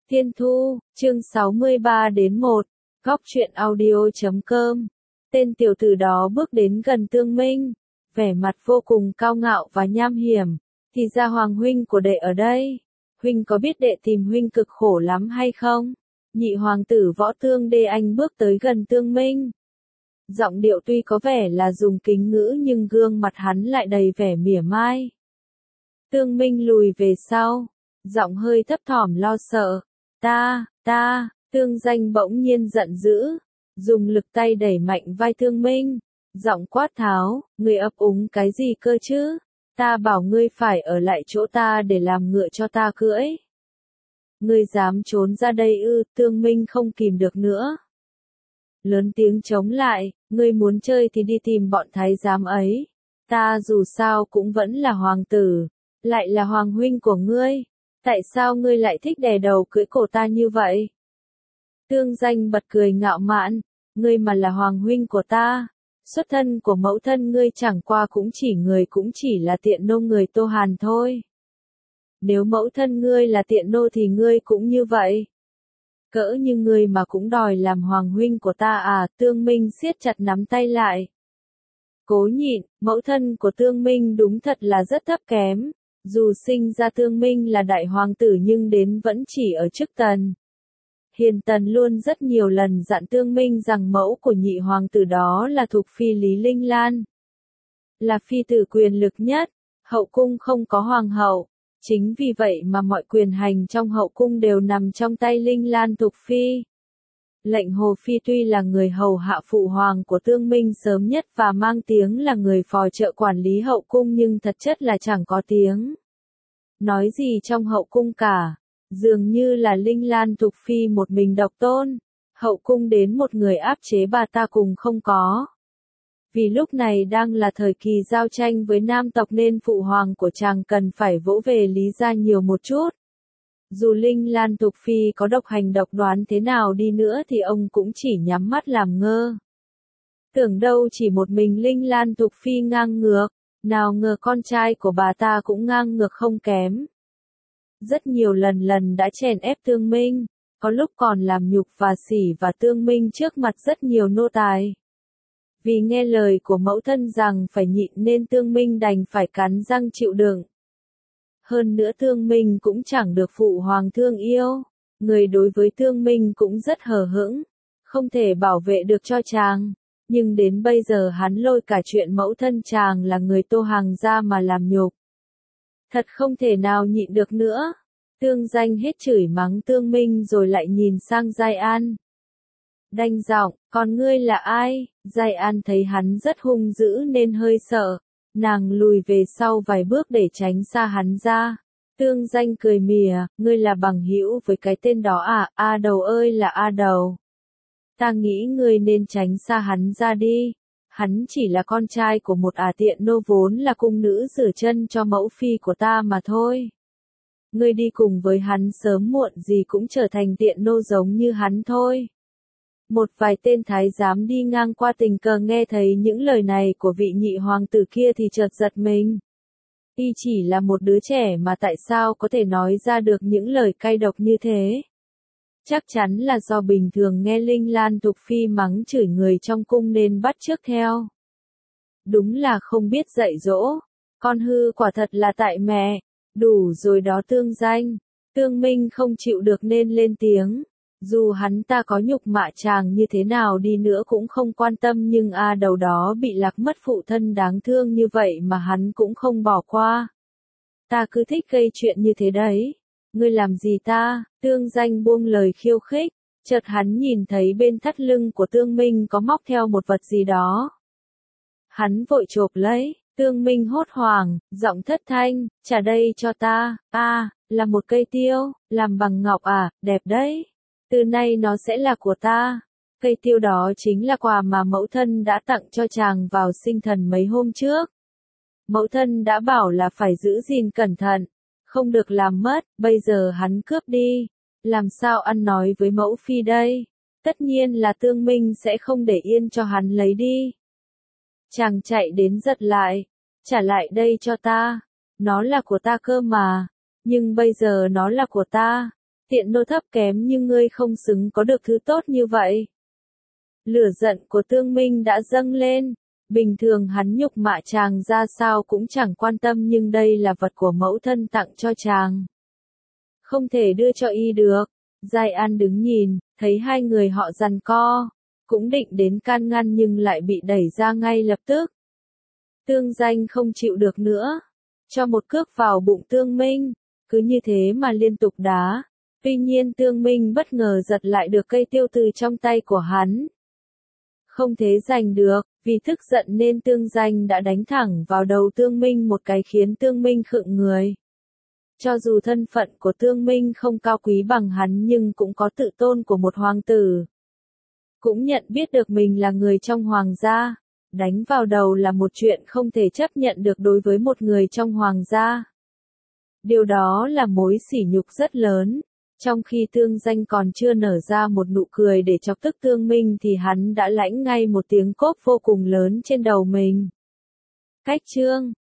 Tiên Thu, chương 63 đến 1, góc truyện audio.com. Tên tiểu tử đó bước đến gần Tương Minh, vẻ mặt vô cùng cao ngạo và nham hiểm. Thì ra Hoàng huynh của đệ ở đây. Huynh có biết đệ tìm huynh cực khổ lắm hay không? Nhị hoàng tử Võ Tương Đê Anh bước tới gần Tương Minh. Giọng điệu tuy có vẻ là dùng kính ngữ nhưng gương mặt hắn lại đầy vẻ mỉa mai. Tương Minh lùi về sau, giọng hơi thấp thỏm lo sợ. Tương Danh bỗng nhiên giận dữ, dùng lực tay đẩy mạnh vai Tương Minh, giọng quát tháo, ngươi ấp úng cái gì cơ chứ? Ta bảo ngươi phải ở lại chỗ ta để làm ngựa cho ta cưỡi. Ngươi dám trốn ra đây ư? Tương Minh không kìm được nữa. Lớn tiếng chống lại, ngươi muốn chơi thì đi tìm bọn thái giám ấy. Ta dù sao cũng vẫn là hoàng tử, lại là hoàng huynh của ngươi. Tại sao ngươi lại thích đè đầu cưỡi cổ ta như vậy? Tương Danh bật cười ngạo mạn, ngươi mà là hoàng huynh của ta, xuất thân của mẫu thân ngươi chẳng qua cũng chỉ là tiện nô người Tô Hàn thôi. Nếu mẫu thân ngươi là tiện nô thì ngươi cũng như vậy. Cỡ như ngươi mà cũng đòi làm hoàng huynh của ta à? Tương Minh siết chặt nắm tay lại. Cố nhịn, mẫu thân của Tương Minh đúng thật là rất thấp kém. Dù sinh ra Tương Minh là đại hoàng tử nhưng đến vẫn chỉ ở chức tần. Hiền Tần luôn rất nhiều lần dặn Tương Minh rằng mẫu của nhị hoàng tử đó là thuộc phi Lý Linh Lan. Là phi tử quyền lực nhất, hậu cung không có hoàng hậu. Chính vì vậy mà mọi quyền hành trong hậu cung đều nằm trong tay Linh Lan thuộc phi. Lệnh Hồ Phi tuy là người hầu hạ phụ hoàng của Tương Minh sớm nhất và mang tiếng là người phò trợ quản lý hậu cung nhưng thật chất là chẳng có tiếng nói gì trong hậu cung cả. Dường như là Linh Lan thuộc phi một mình độc tôn, hậu cung đến một người áp chế bà ta cùng không có. Vì lúc này đang là thời kỳ giao tranh với nam tộc nên phụ hoàng của chàng cần phải vỗ về Lý gia nhiều một chút. Dù Linh Lan thuộc phi có độc hành độc đoán thế nào đi nữa thì ông cũng chỉ nhắm mắt làm ngơ. Tưởng đâu chỉ một mình Linh Lan thuộc phi ngang ngược, nào ngờ con trai của bà ta cũng ngang ngược không kém. Rất nhiều lần đã chèn ép Tương Minh, có lúc còn làm nhục và sỉ và Tương Minh trước mặt rất nhiều nô tài. Vì nghe lời của mẫu thân rằng phải nhịn nên Tương Minh đành phải cắn răng chịu đựng. Hơn nữa Tương Minh cũng chẳng được phụ hoàng thương yêu, người đối với Tương Minh cũng rất hờ hững, không thể bảo vệ được cho chàng. Nhưng đến bây giờ hắn lôi cả chuyện mẫu thân chàng là người Tô Hàng ra mà làm nhục. Thật không thể nào nhịn được nữa. Tương Danh hết chửi mắng Tương Minh rồi lại nhìn sang Giai An. Đanh giọng, còn ngươi là ai? Giai An thấy hắn rất hung dữ nên hơi sợ. Nàng lùi về sau vài bước để tránh xa hắn ra. Tương Danh cười mỉa, ngươi là bằng hữu với cái tên đó à? A Đầu ơi là A Đầu. Ta nghĩ ngươi nên tránh xa hắn ra đi. Hắn chỉ là con trai của một tiện nô vốn là cung nữ rửa chân cho mẫu phi của ta mà thôi. Ngươi đi cùng với hắn sớm muộn gì cũng trở thành tiện nô giống như hắn thôi. Một vài tên thái giám đi ngang qua tình cờ nghe thấy những lời này của vị nhị hoàng tử kia thì chợt giật mình. Y chỉ là một đứa trẻ mà tại sao có thể nói ra được những lời cay độc như thế? Chắc chắn là do bình thường nghe Linh Lan thuộc phi mắng chửi người trong cung nên bắt chước theo. Đúng là không biết dạy dỗ. Con hư quả thật là tại mẹ. Đủ rồi đó Tương Danh. Tương Minh không chịu được nên lên tiếng. Dù hắn ta có nhục mạ chàng như thế nào đi nữa cũng không quan tâm nhưng Đầu đó bị lạc mất phụ thân đáng thương như vậy mà hắn cũng không bỏ qua. Ta cứ thích gây chuyện như thế đấy. Ngươi làm gì ta? Tương Danh buông lời khiêu khích, chợt hắn nhìn thấy bên thắt lưng của Tương Minh có móc theo một vật gì đó. Hắn vội chộp lấy, Tương Minh hốt hoảng, giọng thất thanh, trả đây cho ta. Là một cây tiêu, làm bằng ngọc à? Đẹp đấy. Từ nay nó sẽ là của ta. Cây tiêu đó chính là quà mà mẫu thân đã tặng cho chàng vào sinh thần mấy hôm trước. Mẫu thân đã bảo là phải giữ gìn cẩn thận, không được làm mất, bây giờ hắn cướp đi. Làm sao ăn nói với mẫu phi đây? Tất nhiên là Tương Minh sẽ không để yên cho hắn lấy đi. Chàng chạy đến giật lại, trả lại đây cho ta. Nó là của ta cơ mà, nhưng bây giờ nó là của ta. Tiện nô thấp kém như ngươi không xứng có được thứ tốt như vậy. Lửa giận của Tương Minh đã dâng lên. Bình thường hắn nhục mạ chàng ra sao cũng chẳng quan tâm, nhưng đây là vật của mẫu thân tặng cho chàng. Không thể đưa cho y được. Giai An đứng nhìn, thấy hai người họ giằng co. Cũng định đến can ngăn nhưng lại bị đẩy ra ngay lập tức. Tương Danh không chịu được nữa. Cho một cước vào bụng Tương Minh. Cứ như thế mà liên tục đá. Tuy nhiên Tương Minh bất ngờ giật lại được cây tiêu từ trong tay của hắn. Không thể giành được, vì tức giận nên Tương Danh đã đánh thẳng vào đầu Tương Minh một cái khiến Tương Minh khựng người. Cho dù thân phận của Tương Minh không cao quý bằng hắn nhưng cũng có tự tôn của một hoàng tử. Cũng nhận biết được mình là người trong hoàng gia. Đánh vào đầu là một chuyện không thể chấp nhận được đối với một người trong hoàng gia. Điều đó là mối sỉ nhục rất lớn. Trong khi Tương Danh còn chưa nở ra một nụ cười để chọc tức Tương Minh thì hắn đã lãnh ngay một tiếng cốp vô cùng lớn trên đầu mình. Cách chương